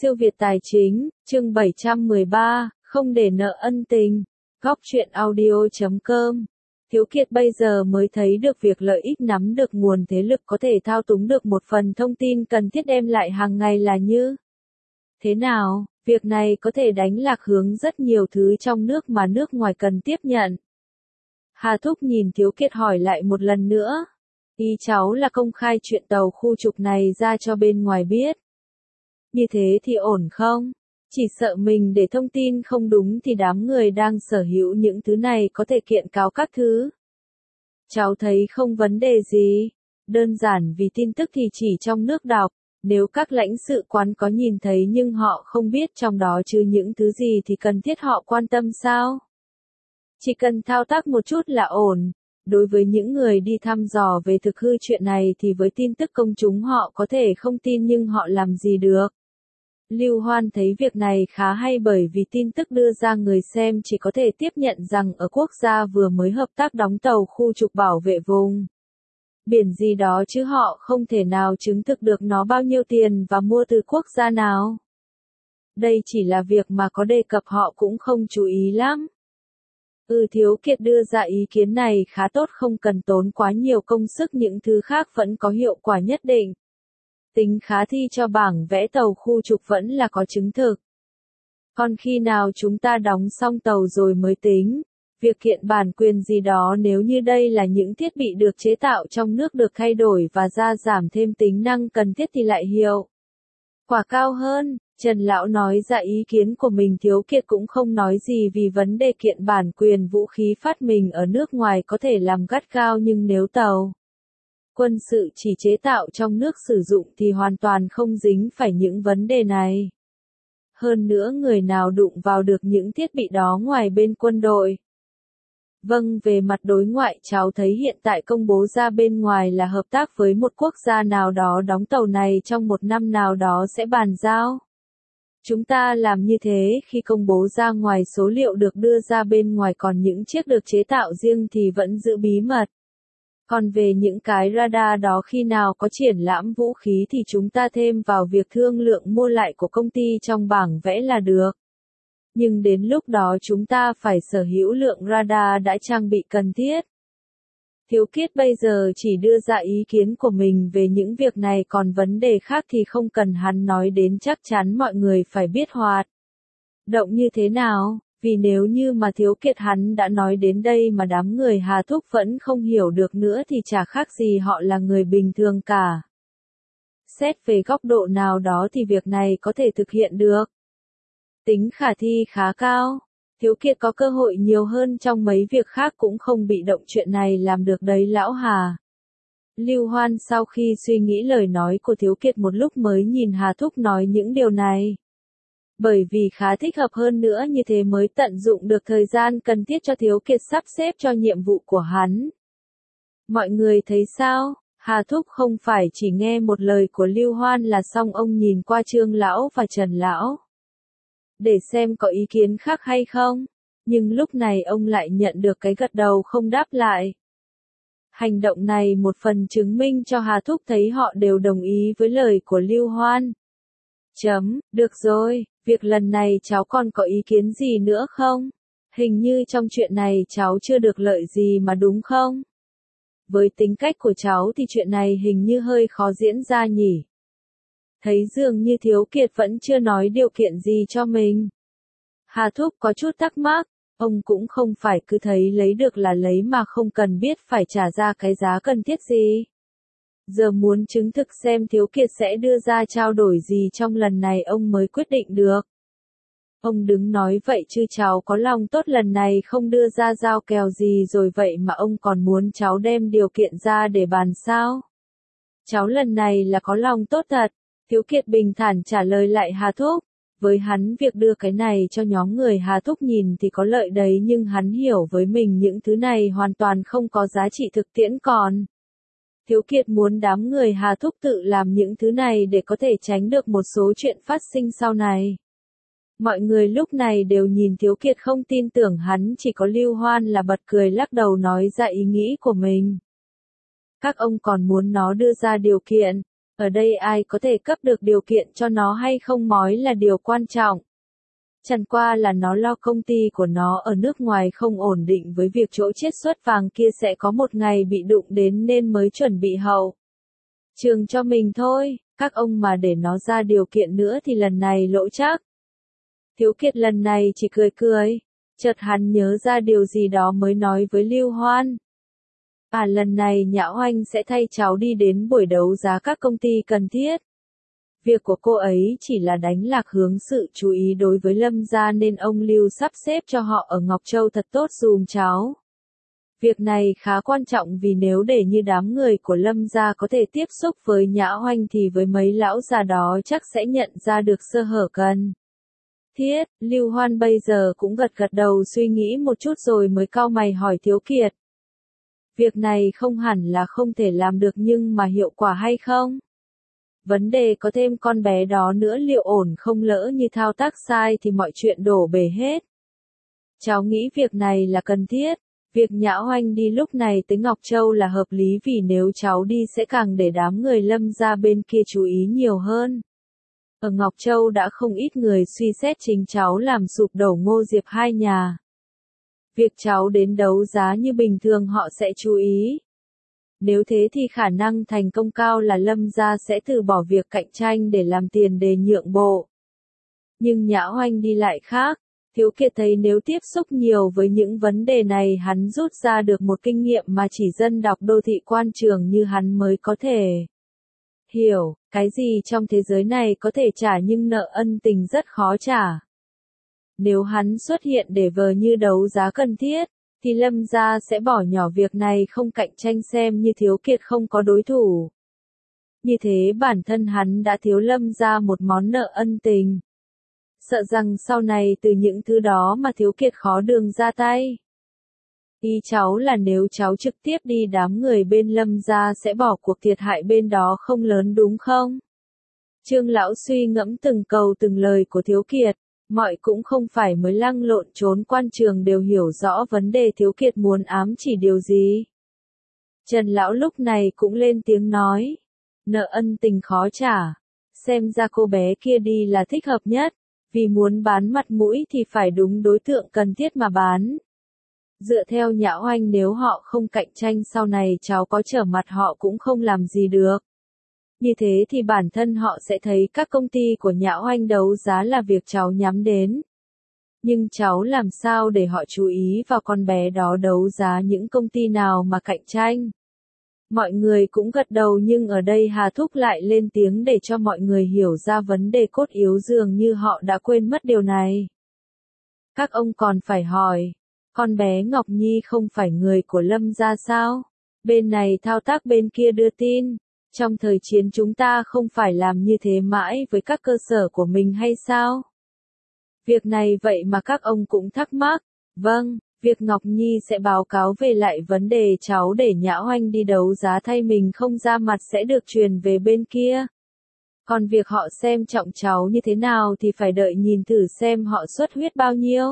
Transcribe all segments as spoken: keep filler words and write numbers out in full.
Siêu Việt Tài Chính, chương bảy trăm mười ba, không để nợ ân tình. Góc truyện audio chấm com. Thiếu Kiệt bây giờ mới thấy được việc lợi ích nắm được nguồn thế lực có thể thao túng được một phần thông tin cần thiết đem lại hàng ngày là như thế nào. Việc này có thể đánh lạc hướng rất nhiều thứ trong nước mà nước ngoài cần tiếp nhận. Hà Thúc nhìn Thiếu Kiệt hỏi lại một lần nữa. Ý cháu là công khai chuyện tàu khu trục này ra cho bên ngoài biết. Như thế thì ổn không? Chỉ sợ mình để thông tin không đúng thì đám người đang sở hữu những thứ này có thể kiện cáo các thứ. Cháu thấy không vấn đề gì. Đơn giản vì tin tức thì chỉ trong nước đọc. Nếu các lãnh sự quán có nhìn thấy nhưng họ không biết trong đó chứ những thứ gì thì cần thiết họ quan tâm sao? Chỉ cần thao tác một chút là ổn. Đối với những người đi thăm dò về thực hư chuyện này thì với tin tức công chúng họ có thể không tin nhưng họ làm gì được. Lưu Hoan thấy việc này khá hay bởi vì tin tức đưa ra người xem chỉ có thể tiếp nhận rằng ở quốc gia vừa mới hợp tác đóng tàu khu trục bảo vệ vùng biển gì đó chứ họ không thể nào chứng thực được nó bao nhiêu tiền và mua từ quốc gia nào. Đây chỉ là việc mà có đề cập họ cũng không chú ý lắm. Ừ, Thiếu Kiệt đưa ra ý kiến này khá tốt, không cần tốn quá nhiều công sức, những thứ khác vẫn có hiệu quả nhất định. Tính khả thi cho bảng vẽ tàu khu trục vẫn là có chứng thực. Còn khi nào chúng ta đóng xong tàu rồi mới tính. Việc kiện bản quyền gì đó nếu như đây là những thiết bị được chế tạo trong nước được thay đổi và gia giảm thêm tính năng cần thiết thì lại hiệu quả cao hơn. Trần Lão nói ra ý kiến của mình, Thiếu Kiệt cũng không nói gì vì vấn đề kiện bản quyền vũ khí phát minh ở nước ngoài có thể làm gắt gao nhưng nếu tàu quân sự chỉ chế tạo trong nước sử dụng thì hoàn toàn không dính phải những vấn đề này. Hơn nữa người nào đụng vào được những thiết bị đó ngoài bên quân đội. Vâng, về mặt đối ngoại cháu thấy hiện tại công bố ra bên ngoài là hợp tác với một quốc gia nào đó đóng tàu này trong một năm nào đó sẽ bàn giao. Chúng ta làm như thế khi công bố ra ngoài số liệu được đưa ra bên ngoài, còn những chiếc được chế tạo riêng thì vẫn giữ bí mật. Còn về những cái radar đó khi nào có triển lãm vũ khí thì chúng ta thêm vào việc thương lượng mua lại của công ty trong bảng vẽ là được. Nhưng đến lúc đó chúng ta phải sở hữu lượng radar đã trang bị cần thiết. Thiếu Kiệt bây giờ chỉ đưa ra ý kiến của mình về những việc này, còn vấn đề khác thì không cần hắn nói đến, chắc chắn mọi người phải biết hoạt động như thế nào, vì nếu như mà Thiếu Kiệt hắn đã nói đến đây mà đám người Hà Thúc vẫn không hiểu được nữa thì chả khác gì họ là người bình thường cả. Xét về góc độ nào đó thì việc này có thể thực hiện được. Tính khả thi khá cao. Thiếu Kiệt có cơ hội nhiều hơn trong mấy việc khác cũng không bị động, chuyện này làm được đấy lão Hà. Lưu Hoan sau khi suy nghĩ lời nói của Thiếu Kiệt một lúc mới nhìn Hà Thúc nói những điều này. Bởi vì khá thích hợp, hơn nữa như thế mới tận dụng được thời gian cần thiết cho Thiếu Kiệt sắp xếp cho nhiệm vụ của hắn. Mọi người thấy sao? Hà Thúc không phải chỉ nghe một lời của Lưu Hoan là xong, ông nhìn qua Trương Lão và Trần Lão để xem có ý kiến khác hay không, nhưng lúc này ông lại nhận được cái gật đầu không đáp lại. Hành động này một phần chứng minh cho Hà Thúc thấy họ đều đồng ý với lời của Lưu Hoan. Chấm, được rồi, việc lần này cháu còn có ý kiến gì nữa không? Hình như trong chuyện này cháu chưa được lợi gì mà đúng không? Với tính cách của cháu thì chuyện này hình như hơi khó diễn ra nhỉ? Thấy dường như Thiếu Kiệt vẫn chưa nói điều kiện gì cho mình. Hà Thúc có chút thắc mắc, ông cũng không phải cứ thấy lấy được là lấy mà không cần biết phải trả ra cái giá cần thiết gì. Giờ muốn chứng thực xem Thiếu Kiệt sẽ đưa ra trao đổi gì trong lần này ông mới quyết định được. Ông đứng nói vậy chứ cháu có lòng tốt lần này không đưa ra giao kèo gì rồi vậy mà ông còn muốn cháu đem điều kiện ra để bàn sao? Cháu lần này là có lòng tốt thật. Thiếu Kiệt bình thản trả lời lại Hà Thúc. Với hắn việc đưa cái này cho nhóm người Hà Thúc nhìn thì có lợi đấy, nhưng hắn hiểu với mình những thứ này hoàn toàn không có giá trị thực tiễn, còn Thiếu Kiệt muốn đám người Hà Thúc tự làm những thứ này để có thể tránh được một số chuyện phát sinh sau này. Mọi người lúc này đều nhìn Thiếu Kiệt không tin tưởng hắn, chỉ có Lưu Hoan là bật cười lắc đầu nói ra ý nghĩ của mình. Các ông còn muốn nó đưa ra điều kiện? Ở đây ai có thể cấp được điều kiện cho nó hay không mới là điều quan trọng. Chẳng qua là nó lo công ty của nó ở nước ngoài không ổn định với việc chỗ chiết xuất vàng kia sẽ có một ngày bị đụng đến nên mới chuẩn bị hậu trường cho mình thôi, các ông mà để nó ra điều kiện nữa thì lần này lỗ chắc. Thiếu Kiệt lần này chỉ cười cười, chợt hắn nhớ ra điều gì đó mới nói với Lưu Hoan. À lần này Nhã Oanh sẽ thay cháu đi đến buổi đấu giá các công ty cần thiết. Việc của cô ấy chỉ là đánh lạc hướng sự chú ý đối với Lâm gia nên ông Lưu sắp xếp cho họ ở Ngọc Châu thật tốt dùm cháu. Việc này khá quan trọng vì nếu để như đám người của Lâm gia có thể tiếp xúc với Nhã Oanh thì với mấy lão già đó chắc sẽ nhận ra được sơ hở cần thiết. Lưu Hoan bây giờ cũng gật gật đầu suy nghĩ một chút rồi mới cau mày hỏi Thiếu Kiệt. Việc này không hẳn là không thể làm được nhưng mà hiệu quả hay không? Vấn đề có thêm con bé đó nữa liệu ổn không, lỡ như thao tác sai thì mọi chuyện đổ bể hết. Cháu nghĩ việc này là cần thiết. Việc Nhã Oanh đi lúc này tới Ngọc Châu là hợp lý vì nếu cháu đi sẽ càng để đám người Lâm gia bên kia chú ý nhiều hơn. Ở Ngọc Châu đã không ít người suy xét chính cháu làm sụp đổ Ngô Diệp hai nhà. Việc cháu đến đấu giá như bình thường họ sẽ chú ý. Nếu thế thì khả năng thành công cao là Lâm gia sẽ từ bỏ việc cạnh tranh để làm tiền đề nhượng bộ. Nhưng Nhã Oanh đi lại khác. Thiếu Kiệt thấy nếu tiếp xúc nhiều với những vấn đề này hắn rút ra được một kinh nghiệm mà chỉ dân đọc đô thị quan trường như hắn mới có thể hiểu, cái gì trong thế giới này có thể trả nhưng nợ ân tình rất khó trả. Nếu hắn xuất hiện để vờ như đấu giá cần thiết, thì Lâm gia sẽ bỏ nhỏ việc này không cạnh tranh xem như Thiếu Kiệt không có đối thủ. Như thế bản thân hắn đã thiếu Lâm gia một món nợ ân tình. Sợ rằng sau này từ những thứ đó mà Thiếu Kiệt khó đường ra tay. Ý cháu là nếu cháu trực tiếp đi đám người bên Lâm gia sẽ bỏ cuộc thiệt hại bên đó không lớn đúng không? Trương lão suy ngẫm từng câu từng lời của Thiếu Kiệt, mọi cũng không phải mới lăng lộn trốn quan trường đều hiểu rõ vấn đề Thiếu Kiệt muốn ám chỉ điều gì. Trần lão lúc này cũng lên tiếng nói, nợ ân tình khó trả, xem ra cô bé kia đi là thích hợp nhất. Vì muốn bán mặt mũi thì phải đúng đối tượng cần thiết mà bán. Dựa theo Nhã Oanh nếu họ không cạnh tranh sau này cháu có trở mặt họ cũng không làm gì được. Như thế thì bản thân họ sẽ thấy các công ty của Nhã Oanh đấu giá là việc cháu nhắm đến. Nhưng cháu làm sao để họ chú ý vào con bé đó đấu giá những công ty nào mà cạnh tranh? Mọi người cũng gật đầu nhưng ở đây Hà Thúc lại lên tiếng để cho mọi người hiểu ra vấn đề cốt yếu dường như họ đã quên mất điều này. Các ông còn phải hỏi, con bé Ngọc Nhi không phải người của Lâm gia sao? Bên này thao tác bên kia đưa tin, trong thời chiến chúng ta không phải làm như thế mãi với các cơ sở của mình hay sao? Việc này vậy mà các ông cũng thắc mắc, vâng. Việc Ngọc Nhi sẽ báo cáo về lại vấn đề cháu để Nhã Oanh đi đấu giá thay mình không ra mặt sẽ được truyền về bên kia. Còn việc họ xem trọng cháu như thế nào thì phải đợi nhìn thử xem họ xuất huyết bao nhiêu.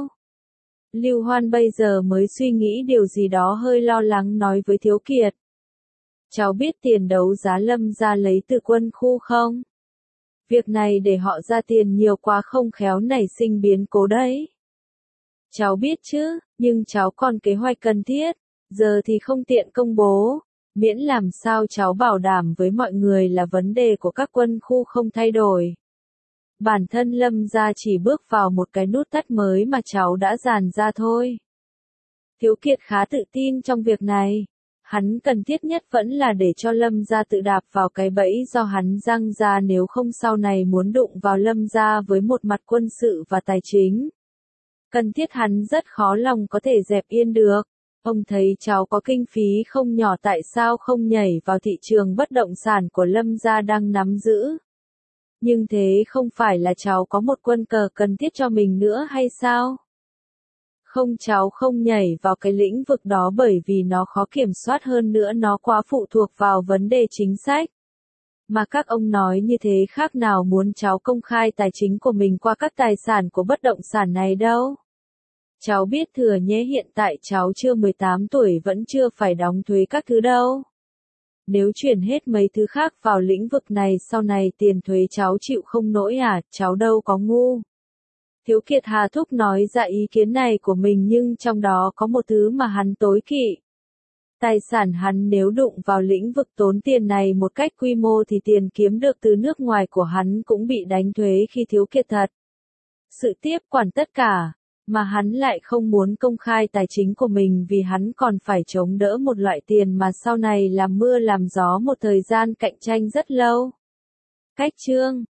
Lưu Hoan bây giờ mới suy nghĩ điều gì đó hơi lo lắng nói với Thiếu Kiệt. Cháu biết tiền đấu giá Lâm gia lấy từ quân khu không? Việc này để họ ra tiền nhiều quá không khéo nảy sinh biến cố đấy. Cháu biết chứ, nhưng cháu còn kế hoạch cần thiết, giờ thì không tiện công bố, miễn làm sao cháu bảo đảm với mọi người là vấn đề của các quân khu không thay đổi. Bản thân Lâm gia chỉ bước vào một cái nút thắt mới mà cháu đã dàn ra thôi. Thiếu Kiệt khá tự tin trong việc này, hắn cần thiết nhất vẫn là để cho Lâm gia tự đạp vào cái bẫy do hắn giăng ra nếu không sau này muốn đụng vào Lâm gia với một mặt quân sự và tài chính. Cần thiết hắn rất khó lòng có thể dẹp yên được. Ông thấy cháu có kinh phí không nhỏ tại sao không nhảy vào thị trường bất động sản của Lâm gia đang nắm giữ. Nhưng thế không phải là cháu có một quân cờ cần thiết cho mình nữa hay sao? Không, cháu không nhảy vào cái lĩnh vực đó bởi vì nó khó kiểm soát hơn nữa nó quá phụ thuộc vào vấn đề chính sách. Mà các ông nói như thế khác nào muốn cháu công khai tài chính của mình qua các tài sản của bất động sản này đâu. Cháu biết thừa nhé hiện tại cháu chưa mười tám tuổi vẫn chưa phải đóng thuế các thứ đâu. Nếu chuyển hết mấy thứ khác vào lĩnh vực này sau này tiền thuế cháu chịu không nổi à, cháu đâu có ngu. Thiếu Kiệt Hà thúc nói ra ý kiến này của mình nhưng trong đó có một thứ mà hắn tối kỵ. Tài sản hắn nếu đụng vào lĩnh vực tốn tiền này một cách quy mô thì tiền kiếm được từ nước ngoài của hắn cũng bị đánh thuế khi thiếu kiệt thật. Sự tiếp quản tất cả, mà hắn lại không muốn công khai tài chính của mình vì hắn còn phải chống đỡ một loại tiền mà sau này làm mưa làm gió một thời gian cạnh tranh rất lâu. Cách chương